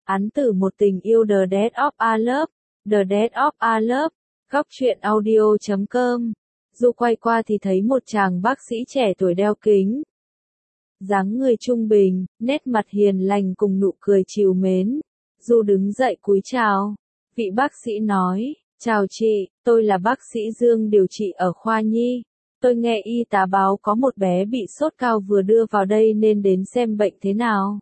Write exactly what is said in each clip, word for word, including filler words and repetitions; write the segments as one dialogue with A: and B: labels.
A: Án tử một tình yêu The Death of a Love, The Death of a Love, góc truyện audio chấm com. Du quay qua thì thấy một chàng bác sĩ trẻ tuổi đeo kính. Dáng người trung bình, nét mặt hiền lành cùng nụ cười trìu mến. Du đứng dậy cúi chào. Vị bác sĩ nói, chào chị, tôi là bác sĩ Dương điều trị ở khoa nhi. Tôi nghe y tá báo có một bé bị sốt cao vừa đưa vào đây nên đến xem bệnh thế nào.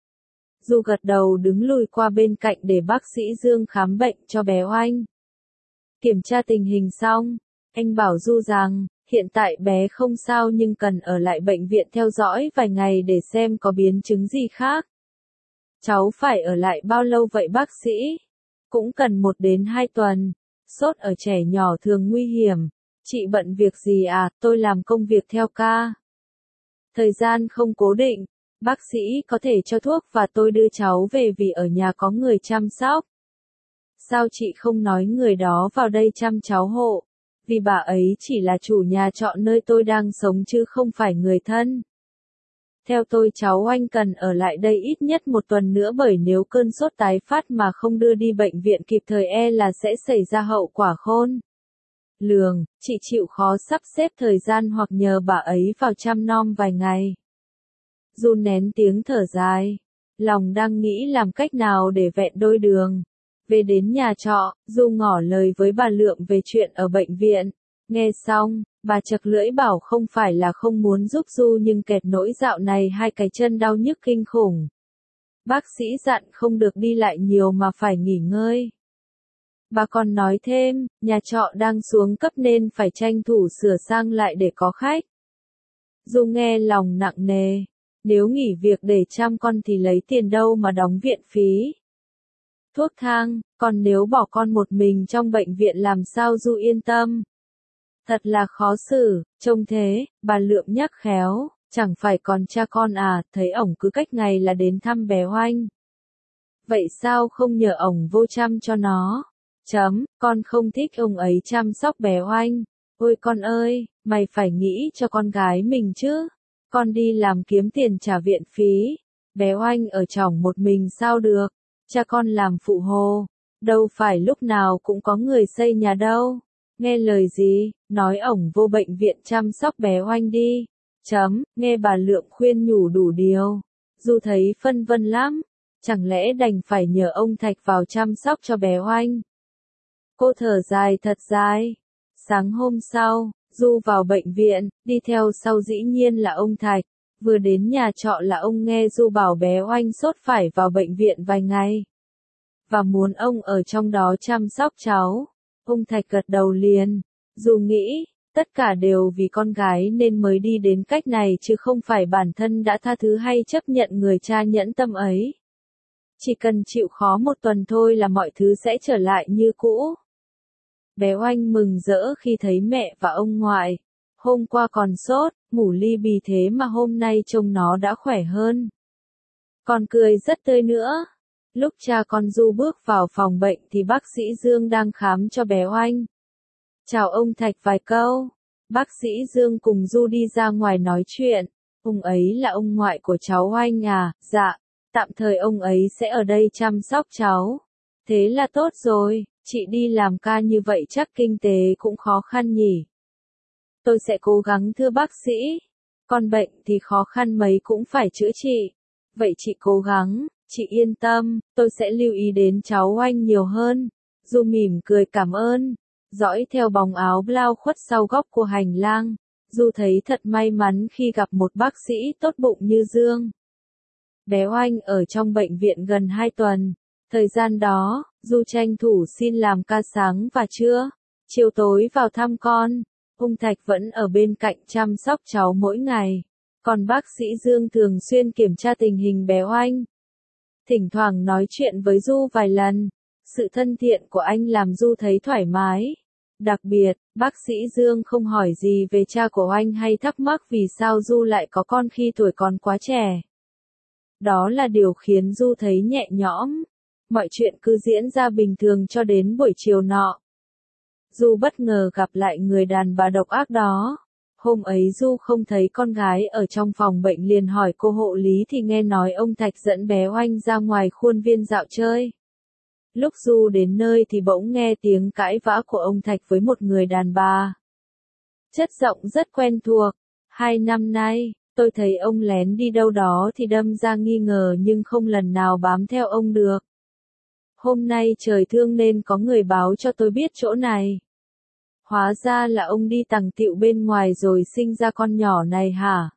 A: Du gật đầu đứng lùi qua bên cạnh để bác sĩ Dương khám bệnh cho bé Oanh. Kiểm tra tình hình xong, anh bảo Du rằng, hiện tại bé không sao nhưng cần ở lại bệnh viện theo dõi vài ngày để xem có biến chứng gì khác. Cháu phải ở lại bao lâu vậy bác sĩ? Cũng cần một đến hai tuần. Sốt ở trẻ nhỏ thường nguy hiểm. Chị bận việc gì à? Tôi làm công việc theo ca. Thời gian không cố định. Bác sĩ có thể cho thuốc và tôi đưa cháu về vì ở nhà có người chăm sóc. Sao chị không nói người đó vào đây chăm cháu hộ? Vì bà ấy chỉ là chủ nhà trọ nơi tôi đang sống chứ không phải người thân. Theo tôi cháu Oanh cần ở lại đây ít nhất một tuần nữa bởi nếu cơn sốt tái phát mà không đưa đi bệnh viện kịp thời e là sẽ xảy ra hậu quả khôn lường. Chị chịu khó sắp xếp thời gian hoặc nhờ bà ấy vào chăm nom vài ngày. Du nén tiếng thở dài. Lòng đang nghĩ làm cách nào để vẹn đôi đường. Về đến nhà trọ, Du ngỏ lời với bà Lượng về chuyện ở bệnh viện. Nghe xong, bà chật lưỡi bảo không phải là không muốn giúp Du nhưng kẹt nỗi dạo này hai cái chân đau nhức kinh khủng. Bác sĩ dặn không được đi lại nhiều mà phải nghỉ ngơi. Bà còn nói thêm, nhà trọ đang xuống cấp nên phải tranh thủ sửa sang lại để có khách. Du nghe lòng nặng nề, nếu nghỉ việc để chăm con thì lấy tiền đâu mà đóng viện phí. Thuốc thang, còn nếu bỏ con một mình trong bệnh viện làm sao Du yên tâm. Thật là khó xử, trông thế, bà Lượng nhắc khéo, chẳng phải còn cha con à, thấy ổng cứ cách ngày là đến thăm bé Oanh. Vậy sao không nhờ ổng vô chăm cho nó? Chấm, con không thích ông ấy chăm sóc bé Oanh. Ôi con ơi, mày phải nghĩ cho con gái mình chứ. Con đi làm kiếm tiền trả viện phí. Bé Oanh ở trỏng một mình sao được. Cha con làm phụ hồ. Đâu phải lúc nào cũng có người xây nhà đâu. Nghe lời gì, nói ổng vô bệnh viện chăm sóc bé Oanh đi. Chấm, nghe bà Lượng khuyên nhủ đủ điều. Du thấy phân vân lắm. Chẳng lẽ đành phải nhờ ông Thạch vào chăm sóc cho bé Oanh. Cô thở dài thật dài. Sáng hôm sau, Du vào bệnh viện, đi theo sau dĩ nhiên là ông Thạch. Vừa đến nhà trọ là ông nghe Du bảo bé Oanh sốt phải vào bệnh viện vài ngày. Và muốn ông ở trong đó chăm sóc cháu. Ông Thạch gật đầu liền. Du nghĩ, tất cả đều vì con gái nên mới đi đến cách này chứ không phải bản thân đã tha thứ hay chấp nhận người cha nhẫn tâm ấy. Chỉ cần chịu khó một tuần thôi là mọi thứ sẽ trở lại như cũ. Bé Oanh mừng rỡ khi thấy mẹ và ông ngoại. Hôm qua còn sốt, ngủ li bì thế mà hôm nay trông nó đã khỏe hơn. Còn cười rất tươi nữa. Lúc cha con Du bước vào phòng bệnh thì bác sĩ Dương đang khám cho bé Oanh. Chào ông Thạch vài câu. Bác sĩ Dương cùng Du đi ra ngoài nói chuyện. Ông ấy là ông ngoại của cháu Oanh à? Dạ, tạm thời ông ấy sẽ ở đây chăm sóc cháu. Thế là tốt rồi, chị đi làm ca như vậy chắc kinh tế cũng khó khăn nhỉ. Tôi sẽ cố gắng thưa bác sĩ. Con bệnh thì khó khăn mấy cũng phải chữa trị. Vậy chị cố gắng, chị yên tâm, tôi sẽ lưu ý đến cháu Oanh nhiều hơn. Du mỉm cười cảm ơn. Dõi theo bóng áo blau khuất sau góc của hành lang. Du thấy thật may mắn khi gặp một bác sĩ tốt bụng như Dương. Bé Oanh ở trong bệnh viện gần hai tuần. Thời gian đó, Du tranh thủ xin làm ca sáng và trưa. Chiều tối vào thăm con. Ông Thạch vẫn ở bên cạnh chăm sóc cháu mỗi ngày. Còn bác sĩ Dương thường xuyên kiểm tra tình hình bé Oanh. Thỉnh thoảng nói chuyện với Du vài lần. Sự thân thiện của anh làm Du thấy thoải mái. Đặc biệt, bác sĩ Dương không hỏi gì về cha của Oanh hay thắc mắc vì sao Du lại có con khi tuổi còn quá trẻ. Đó là điều khiến Du thấy nhẹ nhõm. Mọi chuyện cứ diễn ra bình thường cho đến buổi chiều nọ. Du bất ngờ gặp lại người đàn bà độc ác đó. Hôm ấy Du không thấy con gái ở trong phòng bệnh liền hỏi cô hộ lý thì nghe nói ông Thạch dẫn bé Oanh ra ngoài khuôn viên dạo chơi. Lúc Du đến nơi thì bỗng nghe tiếng cãi vã của ông Thạch với một người đàn bà. Chất giọng rất quen thuộc. Hai năm nay, tôi thấy ông lén đi đâu đó thì đâm ra nghi ngờ nhưng không lần nào bám theo ông được. Hôm nay trời thương nên có người báo cho tôi biết chỗ này. Hóa ra là ông đi tằng tiệu bên ngoài rồi sinh ra con nhỏ này hả?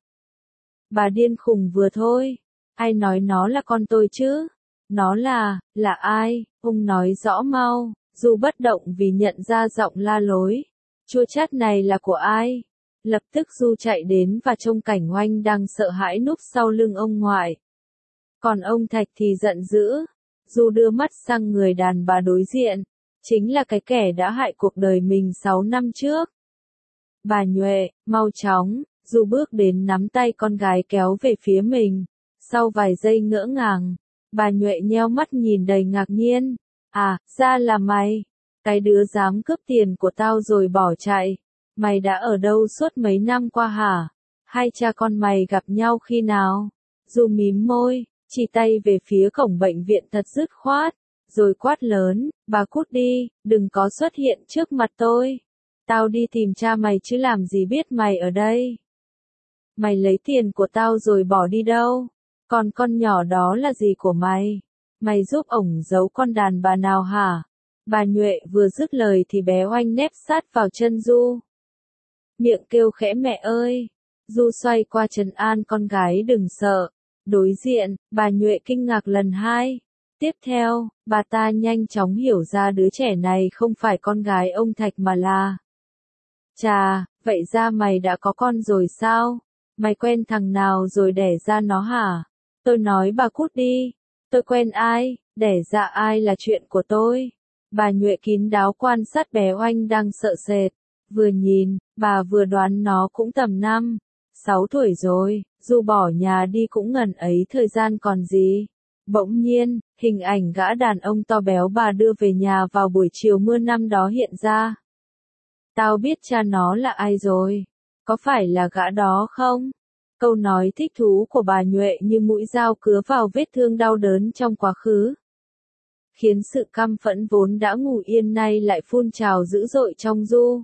A: Bà điên khùng vừa thôi. Ai nói nó là con tôi chứ? Nó là, là ai? Ông nói rõ mau. Du bất động vì nhận ra giọng la lối. Chua chát này là của ai? Lập tức Du chạy đến và trông cảnh Oanh đang sợ hãi núp sau lưng ông ngoại. Còn ông Thạch thì giận dữ. Du đưa mắt sang người đàn bà đối diện. Chính là cái kẻ đã hại cuộc đời mình sáu năm trước. Bà Nhuệ, mau chóng. Du bước đến nắm tay con gái kéo về phía mình. Sau vài giây ngỡ ngàng, bà Nhuệ nheo mắt nhìn đầy ngạc nhiên. À, ra là mày. Cái đứa dám cướp tiền của tao rồi bỏ chạy. Mày đã ở đâu suốt mấy năm qua hả? Hai cha con mày gặp nhau khi nào? Du mím môi, chỉ tay về phía cổng bệnh viện thật dứt khoát, rồi quát lớn, bà cút đi, đừng có xuất hiện trước mặt tôi. Tao đi tìm cha mày chứ làm gì biết mày ở đây. Mày lấy tiền của tao rồi bỏ đi đâu? Còn con nhỏ đó là gì của mày? Mày giúp ổng giấu con đàn bà nào hả? Bà Nhuệ vừa dứt lời thì bé Oanh nép sát vào chân Du. Miệng kêu khẽ mẹ ơi. Du xoay qua trấn an con gái đừng sợ. Đối diện, bà Nhuệ kinh ngạc lần hai. Tiếp theo, bà ta nhanh chóng hiểu ra đứa trẻ này không phải con gái ông Thạch mà là. Chà, vậy ra mày đã có con rồi sao? Mày quen thằng nào rồi đẻ ra nó hả? Tôi nói bà cút đi. Tôi quen ai, đẻ ra ai là chuyện của tôi. Bà Nhuệ kín đáo quan sát bé Oanh đang sợ sệt. Vừa nhìn, bà vừa đoán nó cũng tầm năm, sáu tuổi rồi, dù bỏ nhà đi cũng ngần ấy thời gian còn gì. Bỗng nhiên, hình ảnh gã đàn ông to béo bà đưa về nhà vào buổi chiều mưa năm đó hiện ra. Tao biết cha nó là ai rồi. Có phải là gã đó không? Câu nói thích thú của bà Nhuệ như mũi dao cứa vào vết thương đau đớn trong quá khứ. Khiến sự căm phẫn vốn đã ngủ yên nay lại phun trào dữ dội trong Du.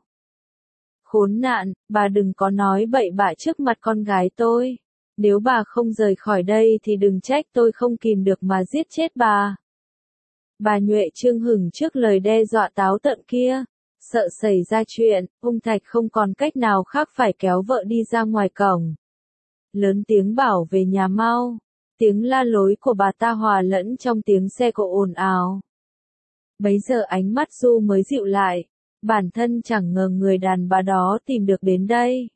A: Khốn nạn, bà đừng có nói bậy bạ trước mặt con gái tôi. Nếu bà không rời khỏi đây thì đừng trách tôi không kìm được mà giết chết bà. Bà Nhuệ trương hửng trước lời đe dọa táo tợn kia. Sợ xảy ra chuyện, ông Thạch không còn cách nào khác phải kéo vợ đi ra ngoài cổng. Lớn tiếng bảo về nhà mau. Tiếng la lối của bà ta hòa lẫn trong tiếng xe cộ ồn ào. Bấy giờ ánh mắt Du mới dịu lại. Bản thân chẳng ngờ người đàn bà đó tìm được đến đây.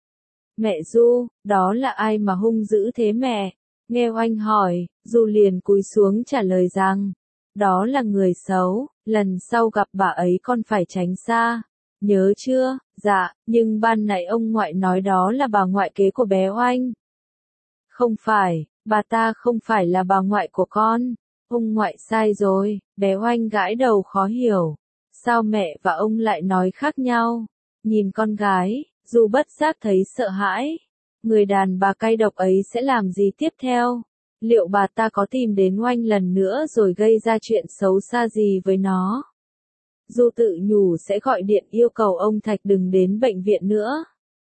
A: Mẹ Du, đó là ai mà hung dữ thế mẹ? Nghe Oanh hỏi, Du liền cúi xuống trả lời rằng, đó là người xấu, lần sau gặp bà ấy con phải tránh xa. Nhớ chưa? Dạ, nhưng ban nãy ông ngoại nói đó là bà ngoại kế của bé Oanh. Không phải, bà ta không phải là bà ngoại của con. Ông ngoại sai rồi, bé Oanh gãi đầu khó hiểu. Sao mẹ và ông lại nói khác nhau? Nhìn con gái, Du bất giác thấy sợ hãi. Người đàn bà cay độc ấy sẽ làm gì tiếp theo? Liệu bà ta có tìm đến Oanh lần nữa rồi gây ra chuyện xấu xa gì với nó? Du tự nhủ sẽ gọi điện yêu cầu ông Thạch đừng đến bệnh viện nữa.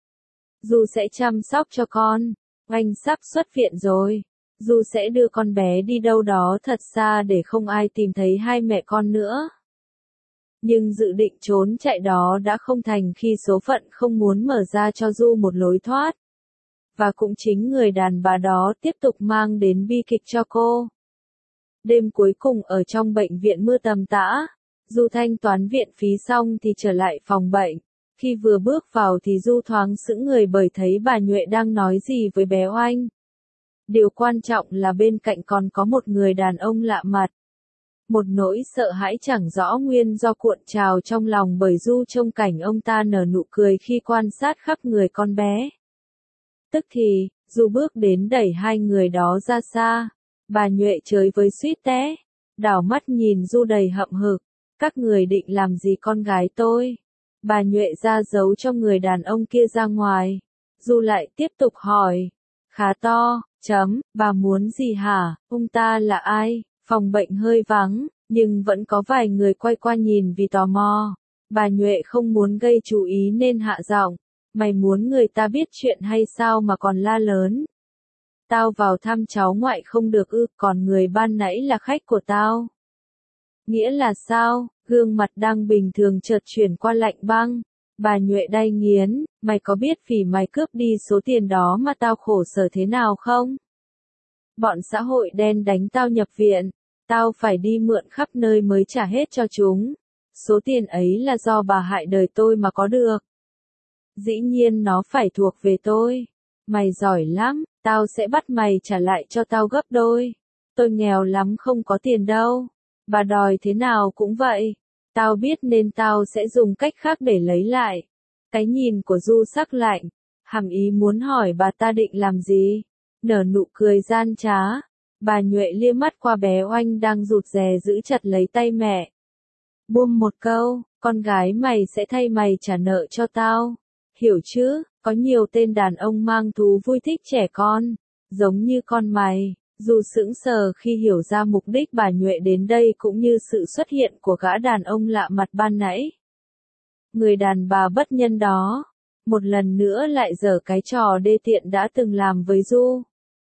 A: Du sẽ chăm sóc cho con. Oanh sắp xuất viện rồi. Du sẽ đưa con bé đi đâu đó thật xa để không ai tìm thấy hai mẹ con nữa. Nhưng dự định trốn chạy đó đã không thành khi số phận không muốn mở ra cho Du một lối thoát. Và cũng chính người đàn bà đó tiếp tục mang đến bi kịch cho cô. Đêm cuối cùng ở trong bệnh viện mưa tầm tã, Du thanh toán viện phí xong thì trở lại phòng bệnh. Khi vừa bước vào thì Du thoáng sững người bởi thấy bà Nhuệ đang nói gì với bé Oanh. Điều quan trọng là bên cạnh còn có một người đàn ông lạ mặt. Một nỗi sợ hãi chẳng rõ nguyên do cuộn trào trong lòng bởi Du trông cảnh ông ta nở nụ cười khi quan sát khắp người con bé. Tức thì, Du bước đến đẩy hai người đó ra xa. Bà Nhuệ chơi với suýt té. Đảo mắt nhìn Du đầy hậm hực. Các người định làm gì con gái tôi? Bà Nhuệ ra dấu cho người đàn ông kia ra ngoài. Du lại tiếp tục hỏi. Khá to, chấm, bà muốn gì hả, ông ta là ai? Phòng bệnh hơi vắng, nhưng vẫn có vài người quay qua nhìn vì tò mò. Bà Nhuệ không muốn gây chú ý nên hạ giọng. Mày muốn người ta biết chuyện hay sao mà còn la lớn? Tao vào thăm cháu ngoại không được ư, còn người ban nãy là khách của tao. Nghĩa là sao? Gương mặt đang bình thường chợt chuyển qua lạnh băng. Bà Nhuệ đay nghiến, mày có biết vì mày cướp đi số tiền đó mà tao khổ sở thế nào không? Bọn xã hội đen đánh tao nhập viện, tao phải đi mượn khắp nơi mới trả hết cho chúng. Số tiền ấy là do bà hại đời tôi mà có được. Dĩ nhiên nó phải thuộc về tôi. Mày giỏi lắm, tao sẽ bắt mày trả lại cho tao gấp đôi. Tôi nghèo lắm không có tiền đâu. Bà đòi thế nào cũng vậy. Tao biết nên tao sẽ dùng cách khác để lấy lại. Cái nhìn của Du sắc lạnh, hàm ý muốn hỏi bà ta định làm gì. Nở nụ cười gian trá. Bà Nhuệ liếc mắt qua bé Oanh đang rụt rè giữ chặt lấy tay mẹ. Buông một câu, con gái mày sẽ thay mày trả nợ cho tao. Hiểu chứ, có nhiều tên đàn ông mang thú vui thích trẻ con, giống như con mày. Dù sững sờ khi hiểu ra mục đích bà Nhuệ đến đây cũng như sự xuất hiện của gã đàn ông lạ mặt ban nãy. Người đàn bà bất nhân đó, một lần nữa lại giở cái trò đê tiện đã từng làm với Du.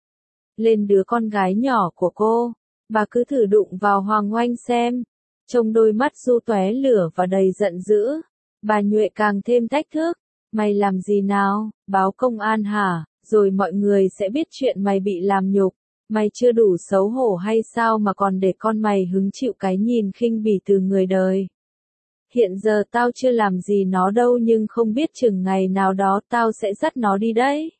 A: Lên đứa con gái nhỏ của cô, bà cứ thử đụng vào Hoàng Oanh xem. Trông đôi mắt Du tóe lửa và đầy giận dữ. Bà Nhuệ càng thêm thách thức. Mày làm gì nào, báo công an hả, rồi mọi người sẽ biết chuyện mày bị làm nhục. Mày chưa đủ xấu hổ hay sao mà còn để con mày hứng chịu cái nhìn khinh bỉ từ người đời. Hiện giờ tao chưa làm gì nó đâu nhưng không biết chừng ngày nào đó tao sẽ dắt nó đi đấy.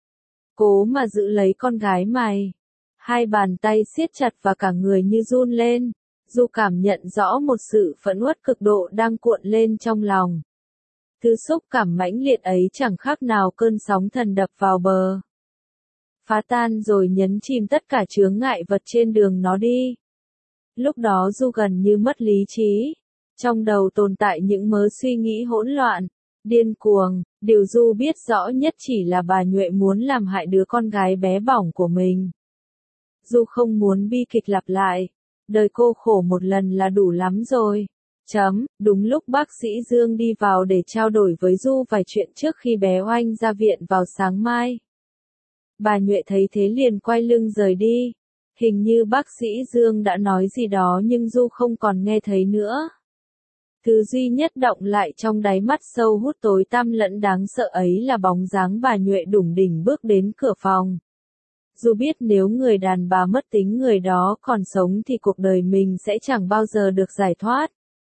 A: Cố mà giữ lấy con gái mày. Hai bàn tay siết chặt và cả người như run lên. Du cảm nhận rõ một sự phẫn uất cực độ đang cuộn lên trong lòng. Thứ xúc cảm mãnh liệt ấy chẳng khác nào cơn sóng thần đập vào bờ. Phá tan rồi nhấn chìm tất cả chướng ngại vật trên đường nó đi. Lúc đó Du gần như mất lý trí. Trong đầu tồn tại những mớ suy nghĩ hỗn loạn, điên cuồng. Điều Du biết rõ nhất chỉ là bà Nhuệ muốn làm hại đứa con gái bé bỏng của mình. Du không muốn bi kịch lặp lại. Đời cô khổ một lần là đủ lắm rồi. Chấm, đúng lúc bác sĩ Dương đi vào để trao đổi với Du vài chuyện trước khi bé Oanh ra viện vào sáng mai. Bà Nhuệ thấy thế liền quay lưng rời đi. Hình như bác sĩ Dương đã nói gì đó nhưng Du không còn nghe thấy nữa. Thứ duy nhất động lại trong đáy mắt sâu hút tối tăm lẫn đáng sợ ấy là bóng dáng bà Nhuệ đủng đỉnh bước đến cửa phòng. Du biết nếu người đàn bà mất tính người đó còn sống thì cuộc đời mình sẽ chẳng bao giờ được giải thoát.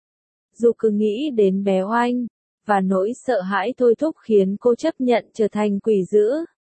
A: Du cứ nghĩ đến bé Oanh, và nỗi sợ hãi thôi thúc khiến cô chấp nhận trở thành quỷ dữ.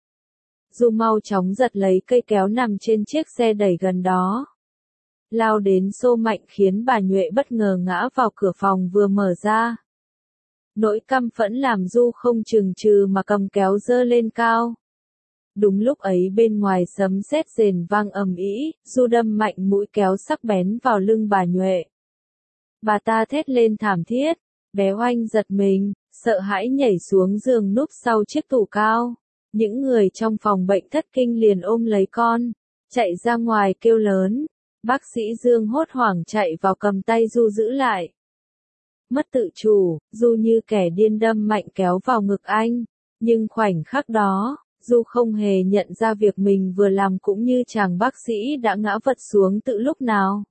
A: Du mau chóng giật lấy cây kéo nằm trên chiếc xe đẩy gần đó. Lao đến xô mạnh khiến bà Nhuệ bất ngờ ngã vào cửa phòng vừa mở ra. Nỗi căm phẫn làm Du không chừng chừ mà cầm kéo giơ lên cao. Đúng lúc ấy bên ngoài sấm sét rền vang ầm ĩ, Du đâm mạnh mũi kéo sắc bén vào lưng bà Nhuệ. Bà ta thét lên thảm thiết, bé Oanh giật mình, sợ hãi nhảy xuống giường núp sau chiếc tủ cao. Những người trong phòng bệnh thất kinh liền ôm lấy con, chạy ra ngoài kêu lớn. Bác sĩ Dương hốt hoảng chạy vào cầm tay Du giữ lại. Mất tự chủ, Du như kẻ điên đâm mạnh kéo vào ngực anh, nhưng khoảnh khắc đó, Du không hề nhận ra việc mình vừa làm cũng như chàng bác sĩ đã ngã vật xuống từ lúc nào.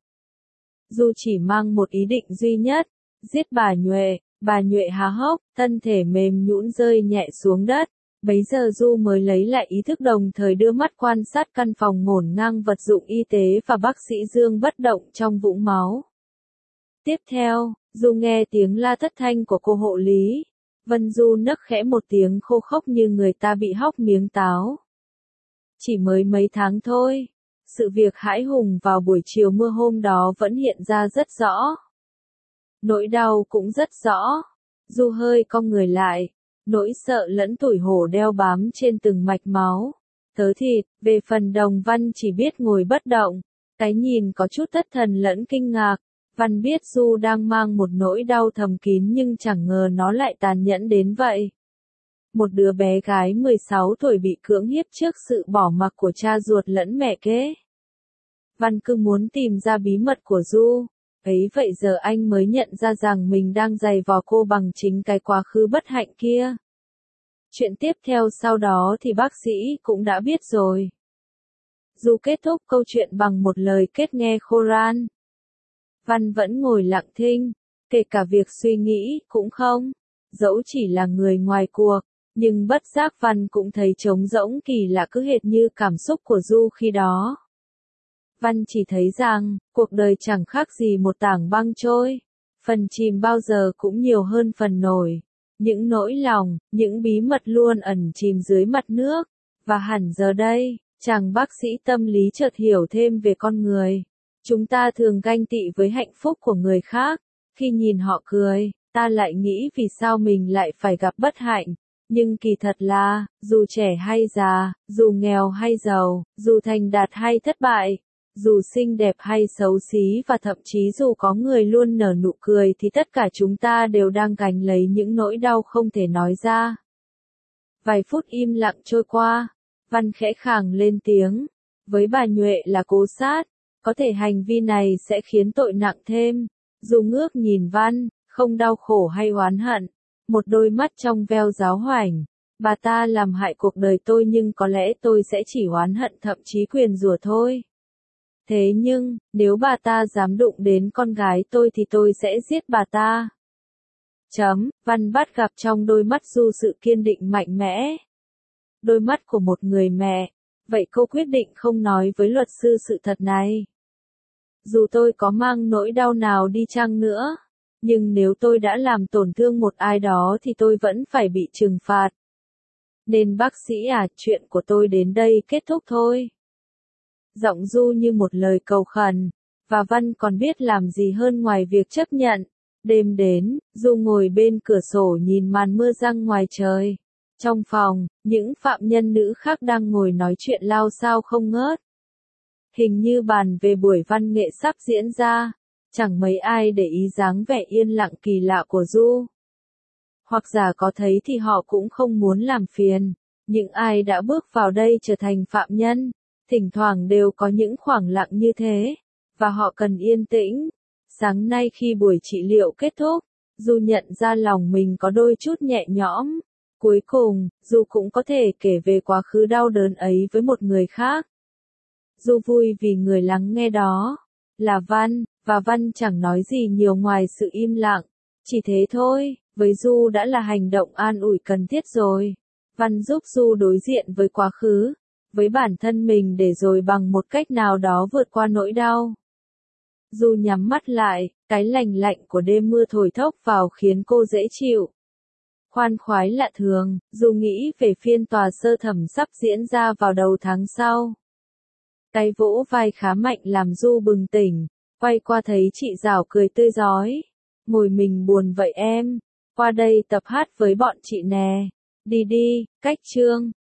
A: Du chỉ mang một ý định duy nhất, giết bà Nhuệ. Bà Nhuệ há hốc, thân thể mềm nhũn rơi nhẹ xuống đất. Bấy giờ Du mới lấy lại ý thức đồng thời đưa mắt quan sát căn phòng ngổn ngang vật dụng y tế và bác sĩ Dương bất động trong vũng máu. Tiếp theo, Du nghe tiếng la thất thanh của cô hộ lý. Vân Du nấc khẽ một tiếng khô khốc như người ta bị hóc miếng táo. Chỉ mới mấy tháng thôi. Sự việc hãi hùng vào buổi chiều mưa hôm đó vẫn hiện ra rất rõ. Nỗi đau cũng rất rõ. Du hơi cong người lại. Nỗi sợ lẫn tủi hổ đeo bám trên từng mạch máu. Tớ thịt, về phần Đồng Văn chỉ biết ngồi bất động. Cái nhìn có chút thất thần lẫn kinh ngạc. Văn biết Du đang mang một nỗi đau thầm kín nhưng chẳng ngờ nó lại tàn nhẫn đến vậy. Một đứa bé gái mười sáu tuổi bị cưỡng hiếp trước sự bỏ mặc của cha ruột lẫn mẹ kế. Văn cứ muốn tìm ra bí mật của Du. Ấy vậy giờ anh mới nhận ra rằng mình đang giày vò cô bằng chính cái quá khứ bất hạnh kia. Chuyện tiếp theo sau đó thì bác sĩ cũng đã biết rồi. Du kết thúc câu chuyện bằng một lời kết nghe khô ran. Văn vẫn ngồi lặng thinh, kể cả việc suy nghĩ cũng không. Dẫu chỉ là người ngoài cuộc, nhưng bất giác Văn cũng thấy trống rỗng kỳ lạ cứ hệt như cảm xúc của Du khi đó. Văn chỉ thấy rằng, cuộc đời chẳng khác gì một tảng băng trôi. Phần chìm bao giờ cũng nhiều hơn phần nổi. Những nỗi lòng, những bí mật luôn ẩn chìm dưới mặt nước. Và hẳn giờ đây, chàng bác sĩ tâm lý chợt hiểu thêm về con người. Chúng ta thường ganh tị với hạnh phúc của người khác. Khi nhìn họ cười, ta lại nghĩ vì sao mình lại phải gặp bất hạnh. Nhưng kỳ thật là, dù trẻ hay già, dù nghèo hay giàu, dù thành đạt hay thất bại, dù xinh đẹp hay xấu xí và thậm chí dù có người luôn nở nụ cười thì tất cả chúng ta đều đang gánh lấy những nỗi đau không thể nói ra. Vài phút im lặng trôi qua, Văn khẽ khàng lên tiếng. Với bà Nhuệ là cố sát, có thể hành vi này sẽ khiến tội nặng thêm. Du ngước nhìn Văn, không đau khổ hay oán hận. Một đôi mắt trong veo giáo hoành. Bà ta làm hại cuộc đời tôi nhưng có lẽ tôi sẽ chỉ oán hận thậm chí nguyền rủa thôi. Thế nhưng, nếu bà ta dám đụng đến con gái tôi thì tôi sẽ giết bà ta. Chấm, Văn bắt gặp trong đôi mắt Du sự kiên định mạnh mẽ. Đôi mắt của một người mẹ. Vậy cô quyết định không nói với luật sư sự thật này. Dù tôi có mang nỗi đau nào đi chăng nữa, nhưng nếu tôi đã làm tổn thương một ai đó thì tôi vẫn phải bị trừng phạt. Nên bác sĩ à, chuyện của tôi đến đây kết thúc thôi. Giọng Du như một lời cầu khẩn, và Văn còn biết làm gì hơn ngoài việc chấp nhận. Đêm đến, Du ngồi bên cửa sổ nhìn màn mưa giăng ngoài trời. Trong phòng, những phạm nhân nữ khác đang ngồi nói chuyện lao xao không ngớt. Hình như bàn về buổi văn nghệ sắp diễn ra, chẳng mấy ai để ý dáng vẻ yên lặng kỳ lạ của Du. Hoặc giả có thấy thì họ cũng không muốn làm phiền. Những ai đã bước vào đây trở thành phạm nhân, thỉnh thoảng đều có những khoảng lặng như thế, và họ cần yên tĩnh. Sáng nay khi buổi trị liệu kết thúc, Du nhận ra lòng mình có đôi chút nhẹ nhõm. Cuối cùng, Du cũng có thể kể về quá khứ đau đớn ấy với một người khác. Du vui vì người lắng nghe đó là Văn, và Văn chẳng nói gì nhiều ngoài sự im lặng. Chỉ thế thôi, với Du đã là hành động an ủi cần thiết rồi. Văn giúp Du đối diện với quá khứ, với bản thân mình để rồi bằng một cách nào đó vượt qua nỗi đau. Du nhắm mắt lại, cái lành lạnh của đêm mưa thổi thốc vào khiến cô dễ chịu. Khoan khoái lạ thường, Du nghĩ về phiên tòa sơ thẩm sắp diễn ra vào đầu tháng sau. Cái vỗ vai khá mạnh làm Du bừng tỉnh, quay qua thấy chị Giảo cười tươi rói. Ngồi mình buồn vậy em, qua đây tập hát với bọn chị nè. Đi đi, cách chương.